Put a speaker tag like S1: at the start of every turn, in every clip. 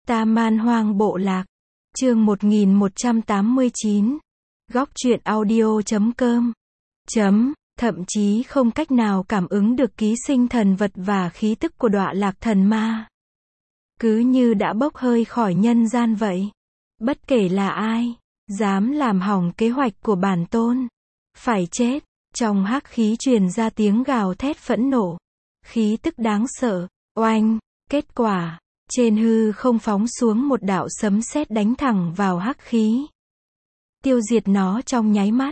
S1: Ta Man Hoang Bộ Lạc. Chương 1189. Góc truyện audio.com. Thậm chí không cách nào cảm ứng được ký sinh thần vật và khí tức của Đọa Lạc Thần Ma. Cứ như đã bốc hơi khỏi nhân gian vậy. Bất kể là ai, dám làm hỏng kế hoạch của bản tôn, phải chết. Trong hắc khí truyền ra tiếng gào thét phẫn nộ. Khí tức đáng sợ. Oanh, kết quả, trên hư không phóng xuống một đạo sấm sét đánh thẳng vào hắc khí. Tiêu diệt nó trong nháy mắt.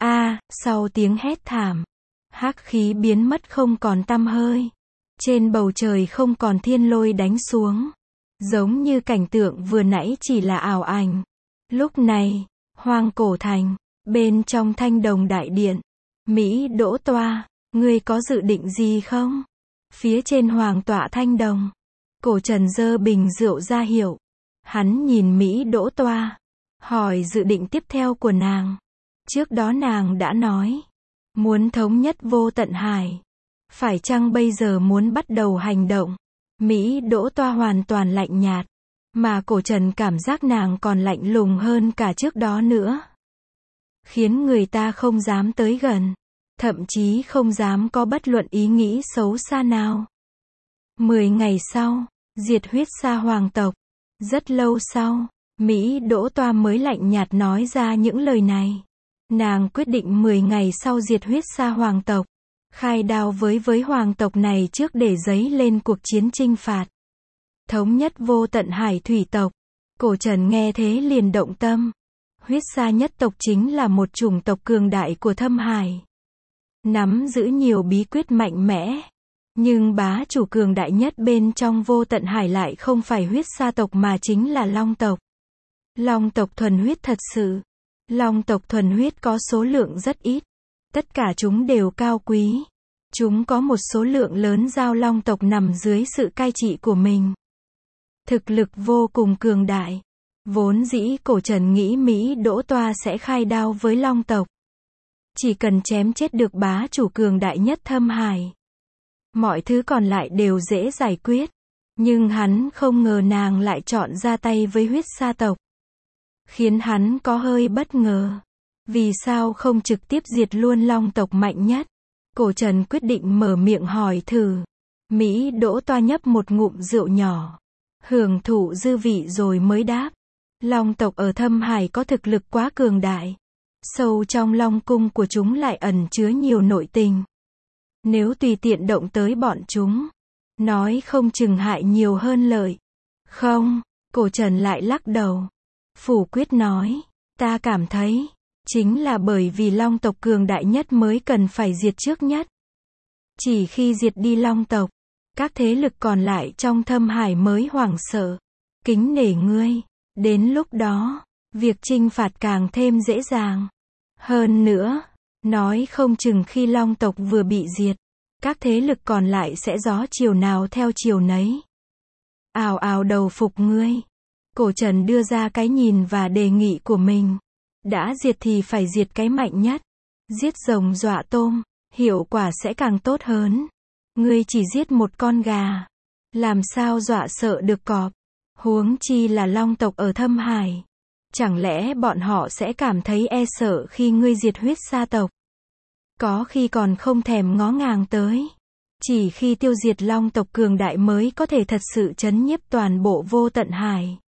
S1: Sau tiếng hét thảm, hắc khí biến mất không còn tăm hơi. Trên bầu trời không còn thiên lôi đánh xuống. Giống như cảnh tượng vừa nãy chỉ là ảo ảnh. Lúc này, Hoang Cổ Thành, bên trong Thanh Đồng Đại Điện. Mỹ Đỗ Toa, ngươi có dự định gì không? Phía trên hoàng tọa Thanh Đồng, Cổ Trần giơ bình rượu ra hiệu. Hắn nhìn Mỹ Đỗ Toa, hỏi dự định tiếp theo của nàng. Trước đó nàng đã nói, muốn thống nhất Vô Tận Hải. Phải chăng bây giờ muốn bắt đầu hành động? Mỹ Đỗ Toa hoàn toàn lạnh nhạt, mà Cổ Trần cảm giác nàng còn lạnh lùng hơn cả trước đó nữa. Khiến người ta không dám tới gần, thậm chí không dám có bất luận ý nghĩ xấu xa nào. 10 ngày sau, diệt huyết sa hoàng tộc. Rất lâu sau, Mỹ Đỗ Toa mới lạnh nhạt nói ra những lời này. Nàng quyết định 10 ngày sau diệt huyết sa hoàng tộc. Khai đao với hoàng tộc này trước để dấy lên cuộc chiến chinh phạt. Thống nhất Vô Tận Hải thủy tộc. Cổ Trần nghe thế liền động tâm. Huyết sa nhất tộc chính là một chủng tộc cường đại của Thâm Hải. Nắm giữ nhiều bí quyết mạnh mẽ. Nhưng bá chủ cường đại nhất bên trong Vô Tận Hải lại không phải huyết sa tộc mà chính là Long tộc. Long tộc thuần huyết thật sự. Long tộc thuần huyết có số lượng rất ít. Tất cả chúng đều cao quý. Chúng có một số lượng lớn giao long tộc nằm dưới sự cai trị của mình. Thực lực vô cùng cường đại. Vốn dĩ Cổ Trần nghĩ Mỹ Đỗ Toa sẽ khai đao với long tộc. Chỉ cần chém chết được bá chủ cường đại nhất Thâm Hải, mọi thứ còn lại đều dễ giải quyết. Nhưng hắn không ngờ nàng lại chọn ra tay với huyết sa tộc. Khiến hắn có hơi bất ngờ. Vì sao không trực tiếp diệt luôn long tộc mạnh nhất? Cổ Trần quyết định mở miệng hỏi thử. Mỹ Đỗ Toa nhấp một ngụm rượu nhỏ, hưởng thụ dư vị rồi mới đáp. Long tộc ở Thâm Hải có thực lực quá cường đại. Sâu trong long cung của chúng lại ẩn chứa nhiều nội tình. Nếu tùy tiện động tới bọn chúng, nói không chừng hại nhiều hơn lợi. Không, Cổ Trần lại lắc đầu. Phủ quyết nói, ta cảm thấy, chính là bởi vì long tộc cường đại nhất mới cần phải diệt trước nhất. Chỉ khi diệt đi long tộc, các thế lực còn lại trong Thâm Hải mới hoảng sợ, kính nể ngươi. Đến lúc đó, việc chinh phạt càng thêm dễ dàng. Hơn nữa, nói không chừng khi long tộc vừa bị diệt, các thế lực còn lại sẽ gió chiều nào theo chiều nấy. Ào ào đầu phục ngươi. Cổ Trần đưa ra cái nhìn và đề nghị của mình. Đã diệt thì phải diệt cái mạnh nhất. Giết rồng dọa tôm, hiệu quả sẽ càng tốt hơn. Ngươi chỉ giết một con gà, làm sao dọa sợ được cọp. Huống chi là long tộc ở Thâm Hải. Chẳng lẽ bọn họ sẽ cảm thấy e sợ khi ngươi diệt huyết sa tộc? Có khi còn không thèm ngó ngàng tới. Chỉ khi tiêu diệt long tộc cường đại mới có thể thật sự trấn nhiếp toàn bộ Vô Tận Hải.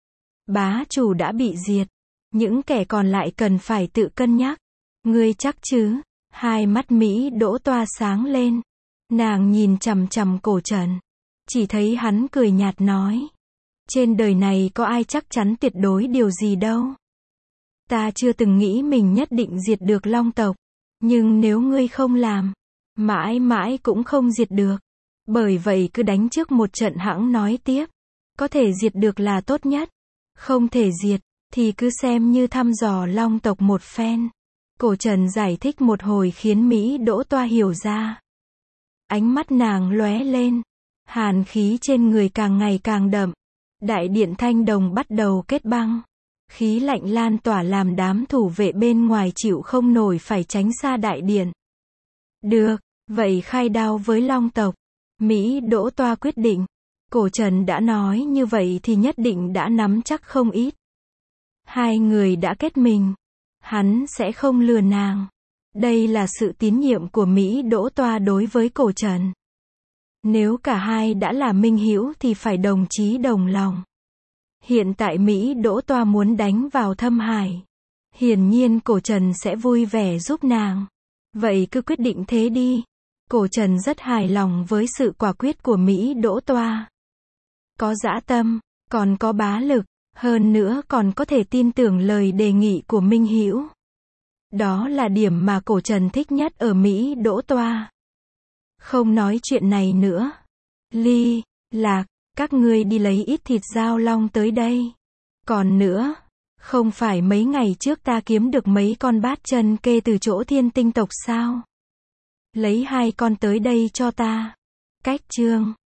S1: Bá chủ đã bị diệt, những kẻ còn lại cần phải tự cân nhắc. Ngươi chắc chứ? Hai mắt Mỹ Đỗ Toa sáng lên. Nàng nhìn chằm chằm Cổ Trần. Chỉ thấy hắn cười nhạt nói. Trên đời này có ai chắc chắn tuyệt đối điều gì đâu. Ta chưa từng nghĩ mình nhất định diệt được long tộc. Nhưng nếu ngươi không làm, mãi mãi cũng không diệt được. Bởi vậy cứ đánh trước một trận hẵng nói tiếp. Có thể diệt được là tốt nhất. Không thể diệt, thì cứ xem như thăm dò long tộc một phen. Cổ Trần giải thích một hồi khiến Mỹ Đỗ Toa hiểu ra. Ánh mắt nàng lóe lên. Hàn khí trên người càng ngày càng đậm. Đại điện Thanh Đồng bắt đầu kết băng. Khí lạnh lan tỏa làm đám thủ vệ bên ngoài chịu không nổi phải tránh xa đại điện. Được, vậy khai đao với long tộc. Mỹ Đỗ Toa quyết định. Cổ Trần đã nói như vậy thì nhất định đã nắm chắc không ít. Hai người đã kết mình. Hắn sẽ không lừa nàng. Đây là sự tín nhiệm của Mỹ Đỗ Toa đối với Cổ Trần. Nếu cả hai đã là minh hữu thì phải đồng chí đồng lòng. Hiện tại Mỹ Đỗ Toa muốn đánh vào Thâm Hải. Hiển nhiên Cổ Trần sẽ vui vẻ giúp nàng. Vậy cứ quyết định thế đi. Cổ Trần rất hài lòng với sự quả quyết của Mỹ Đỗ Toa. Có dã tâm, còn có bá lực, hơn nữa còn có thể tin tưởng lời đề nghị của minh hữu. Đó là điểm mà Cổ Trần thích nhất ở Mỹ Đỗ Toa. Không nói chuyện này nữa. Ly, Lạc, các ngươi đi lấy ít thịt dao long tới đây. Còn nữa, không phải mấy ngày trước ta kiếm được mấy con bát chân kê từ chỗ Thiên Tinh tộc sao? Lấy 2 con tới đây cho ta. Cách chương